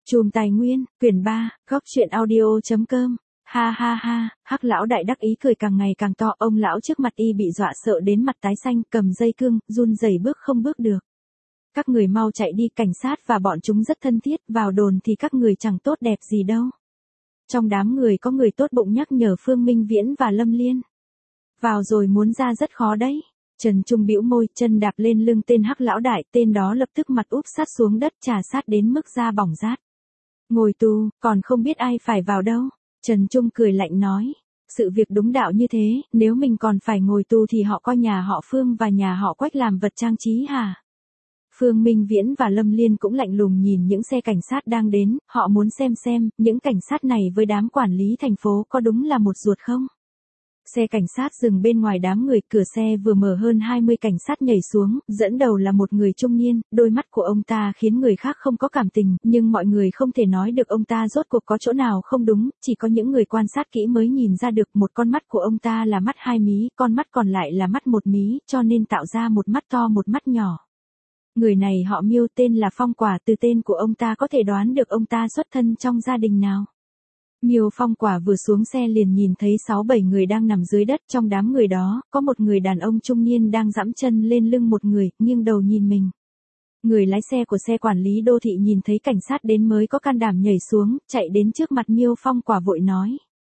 Chùm Tài Nguyên, quyển 3, góc truyện audio.com. Ha ha ha, Hắc lão đại đắc ý cười càng ngày càng to, ông lão trước mặt y bị dọa sợ đến mặt tái xanh, cầm dây cương, run rẩy bước không bước được. Các người mau chạy đi, cảnh sát và bọn chúng rất thân thiết, vào đồn thì các người chẳng tốt đẹp gì đâu. Trong đám người có người tốt bụng nhắc nhở Phương Minh Viễn và Lâm Liên. Vào rồi muốn ra rất khó đấy. Trần Trung bĩu môi, chân đạp lên lưng tên Hắc lão đại, tên đó lập tức mặt úp sát xuống đất, trà sát đến mức da bỏng rát. Ngồi tù, còn không biết ai phải vào đâu. Trần Trung cười lạnh nói, sự việc đúng đạo như thế, nếu mình còn phải ngồi tù thì họ coi nhà họ Phương và nhà họ Quách làm vật trang trí hả? Phương Minh Viễn và Lâm Liên cũng lạnh lùng nhìn những xe cảnh sát đang đến, họ muốn xem, những cảnh sát này với đám quản lý thành phố có đúng là một ruột không? Xe cảnh sát dừng bên ngoài đám người, cửa xe vừa mở hơn 20 cảnh sát nhảy xuống, dẫn đầu là một người trung niên, đôi mắt của ông ta khiến người khác không có cảm tình, nhưng mọi người không thể nói được ông ta rốt cuộc có chỗ nào không đúng, chỉ có những người quan sát kỹ mới nhìn ra được một con mắt của ông ta là mắt hai mí, con mắt còn lại là mắt một mí, cho nên tạo ra một mắt to một mắt nhỏ. Người này họ Miêu, tên là Phong Quả, từ tên của ông ta có thể đoán được ông ta xuất thân trong gia đình nào. Miêu Phong Quả vừa xuống xe liền nhìn thấy 6-7 người đang nằm dưới đất, trong đám người đó, có một người đàn ông trung niên đang giẫm chân lên lưng một người, nghiêng đầu nhìn mình. Người lái xe của xe quản lý đô thị nhìn thấy cảnh sát đến mới có can đảm nhảy xuống, chạy đến trước mặt Miêu Phong Quả vội nói.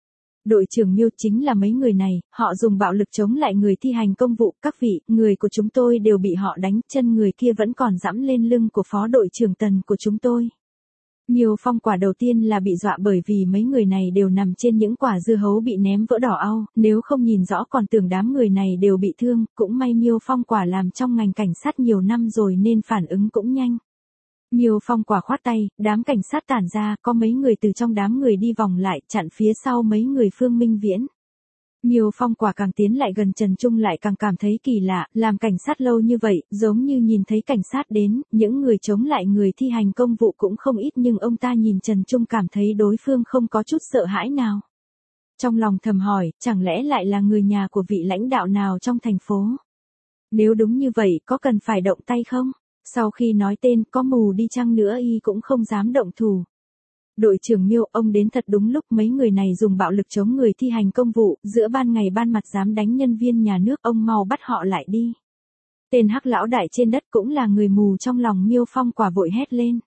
Đội trưởng Miêu, chính là mấy người này, họ dùng bạo lực chống lại người thi hành công vụ, các vị, người của chúng tôi đều bị họ đánh, chân người kia vẫn còn giẫm lên lưng của phó đội trưởng Tần của chúng tôi. Miêu Phong Quả đầu tiên là bị dọa bởi vì mấy người này đều nằm trên những quả dưa hấu bị ném vỡ đỏ au, nếu không nhìn rõ còn tưởng đám người này đều bị thương, cũng may Miêu Phong Quả làm trong ngành cảnh sát nhiều năm rồi nên phản ứng cũng nhanh. Miêu Phong Quả khoát tay, đám cảnh sát tản ra, có mấy người từ trong đám người đi vòng lại, chặn phía sau mấy người Phương Minh Viễn. Miêu Phong Quả càng tiến lại gần Trần Trung lại càng cảm thấy kỳ lạ, làm cảnh sát lâu như vậy, giống như nhìn thấy cảnh sát đến, những người chống lại người thi hành công vụ cũng không ít nhưng ông ta nhìn Trần Trung cảm thấy đối phương không có chút sợ hãi nào. Trong lòng thầm hỏi, chẳng lẽ lại là người nhà của vị lãnh đạo nào trong thành phố? Nếu đúng như vậy, có cần phải động tay không? Sau khi nói tên, có mù đi chăng nữa y cũng không dám động thủ. Đội trưởng Miêu, ông đến thật đúng lúc, mấy người này dùng bạo lực chống người thi hành công vụ, giữa ban ngày ban mặt dám đánh nhân viên nhà nước, ông mau bắt họ lại đi. Tên Hắc lão đại trên đất cũng là người mù trong lòng Miêu Phong Quả vội hét lên.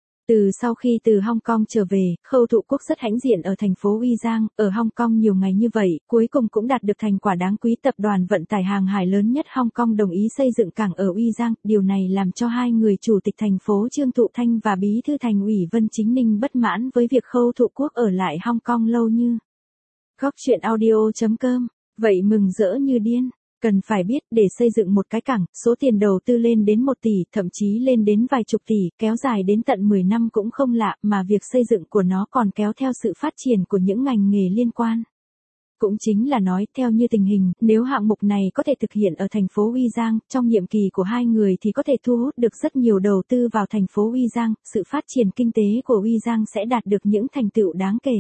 Sau khi từ Hong Kong trở về, Khâu Thụ Quốc rất hãnh diện ở thành phố Uy Giang, ở Hong Kong nhiều ngày như vậy, cuối cùng cũng đạt được thành quả đáng quý. Tập đoàn vận tải hàng hải lớn nhất Hong Kong đồng ý xây dựng cảng ở Uy Giang, điều này làm cho hai người chủ tịch thành phố Trương Thụ Thanh và bí thư thành ủy Vân Chính Ninh bất mãn với việc Khâu Thụ Quốc ở lại Hong Kong lâu như. Góc truyện audio.com, vậy mừng rỡ như điên. Cần phải biết, để xây dựng một cái cảng, số tiền đầu tư lên đến 1 tỷ, thậm chí lên đến vài chục tỷ, kéo dài đến tận 10 năm cũng không lạ, mà việc xây dựng của nó còn kéo theo sự phát triển của những ngành nghề liên quan. Cũng chính là nói, theo như tình hình, nếu hạng mục này có thể thực hiện ở thành phố Uy Giang, trong nhiệm kỳ của hai người thì có thể thu hút được rất nhiều đầu tư vào thành phố Uy Giang, sự phát triển kinh tế của Uy Giang sẽ đạt được những thành tựu đáng kể.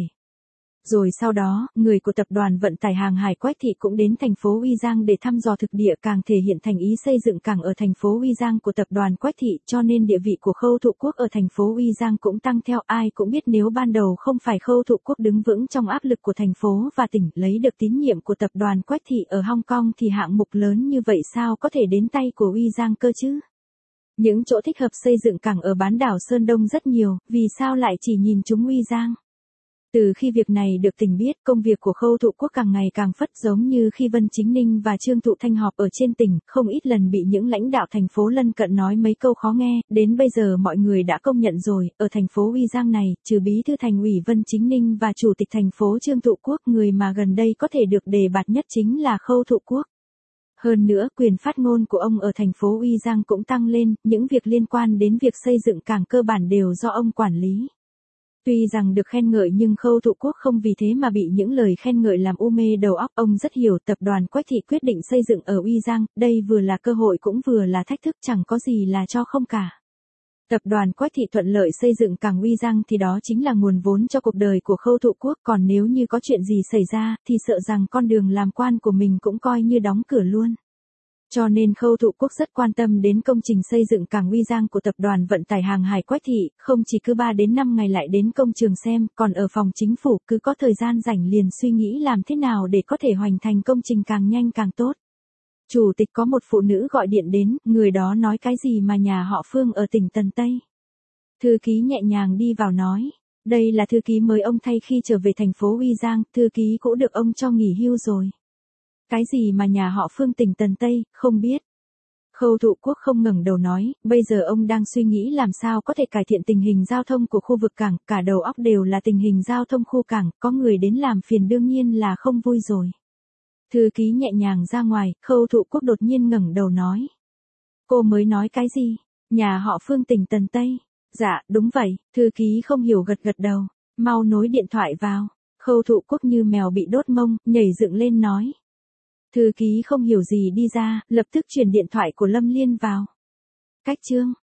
Rồi sau đó, người của tập đoàn vận tải hàng hải Quách Thị cũng đến thành phố Uy Giang để thăm dò thực địa, càng thể hiện thành ý xây dựng cảng ở thành phố Uy Giang của tập đoàn Quách Thị, cho nên địa vị của Khâu Thụ Quốc ở thành phố Uy Giang cũng tăng theo. Ai cũng biết nếu ban đầu không phải Khâu Thụ Quốc đứng vững trong áp lực của thành phố và tỉnh, lấy được tín nhiệm của tập đoàn Quách Thị ở Hong Kong thì hạng mục lớn như vậy sao có thể đến tay của Uy Giang cơ chứ? Những chỗ thích hợp xây dựng cảng ở bán đảo Sơn Đông rất nhiều, vì sao lại chỉ nhìn chúng Uy Giang? Từ khi việc này được tỉnh biết, công việc của Khâu Thụ Quốc càng ngày càng phất, giống như khi Vân Chính Ninh và Trương Thụ Thanh họp ở trên tỉnh, không ít lần bị những lãnh đạo thành phố lân cận nói mấy câu khó nghe, đến bây giờ mọi người đã công nhận rồi, ở thành phố Uy Giang này, trừ bí thư thành ủy Vân Chính Ninh và chủ tịch thành phố Trương Thụ Quốc, người mà gần đây có thể được đề bạt nhất chính là Khâu Thụ Quốc. Hơn nữa, quyền phát ngôn của ông ở thành phố Uy Giang cũng tăng lên, những việc liên quan đến việc xây dựng cảng cơ bản đều do ông quản lý. Tuy rằng được khen ngợi nhưng Khâu Thụ Quốc không vì thế mà bị những lời khen ngợi làm u mê đầu óc, ông rất hiểu tập đoàn Quách Thị quyết định xây dựng ở Uy Giang, đây vừa là cơ hội cũng vừa là thách thức, chẳng có gì là cho không cả. Tập đoàn Quách Thị thuận lợi xây dựng cảng Uy Giang thì đó chính là nguồn vốn cho cuộc đời của Khâu Thụ Quốc, còn nếu như có chuyện gì xảy ra thì sợ rằng con đường làm quan của mình cũng coi như đóng cửa luôn. Cho nên Khâu Thụ Quốc rất quan tâm đến công trình xây dựng cảng Uy Giang của tập đoàn vận tải hàng hải Quách Thị, không chỉ cứ 3 đến 5 ngày lại đến công trường xem, còn ở phòng chính phủ cứ có thời gian rảnh liền suy nghĩ làm thế nào để có thể hoàn thành công trình càng nhanh càng tốt. Chủ tịch có một phụ nữ gọi điện đến, người đó nói cái gì mà nhà họ Phương ở tỉnh Tần Tây. Thư ký nhẹ nhàng đi vào nói, đây là thư ký mới ông thay khi trở về thành phố Uy Giang, thư ký cũ được ông cho nghỉ hưu rồi. Cái gì mà nhà họ Phương tỉnh Tần Tây, không biết. Khâu Thụ Quốc không ngẩng đầu nói, bây giờ ông đang suy nghĩ làm sao có thể cải thiện tình hình giao thông của khu vực cảng, cả đầu óc đều là tình hình giao thông khu cảng, có người đến làm phiền đương nhiên là không vui rồi. Thư ký nhẹ nhàng ra ngoài, Khâu Thụ Quốc đột nhiên ngẩng đầu nói. Cô mới nói cái gì? Nhà họ Phương tỉnh Tần Tây. Dạ, đúng vậy, thư ký không hiểu gật gật đầu, mau nối điện thoại vào. Khâu Thụ Quốc như mèo bị đốt mông, nhảy dựng lên nói. Thư ký không hiểu gì đi ra, lập tức truyền điện thoại của Lâm Liên vào. Cách chương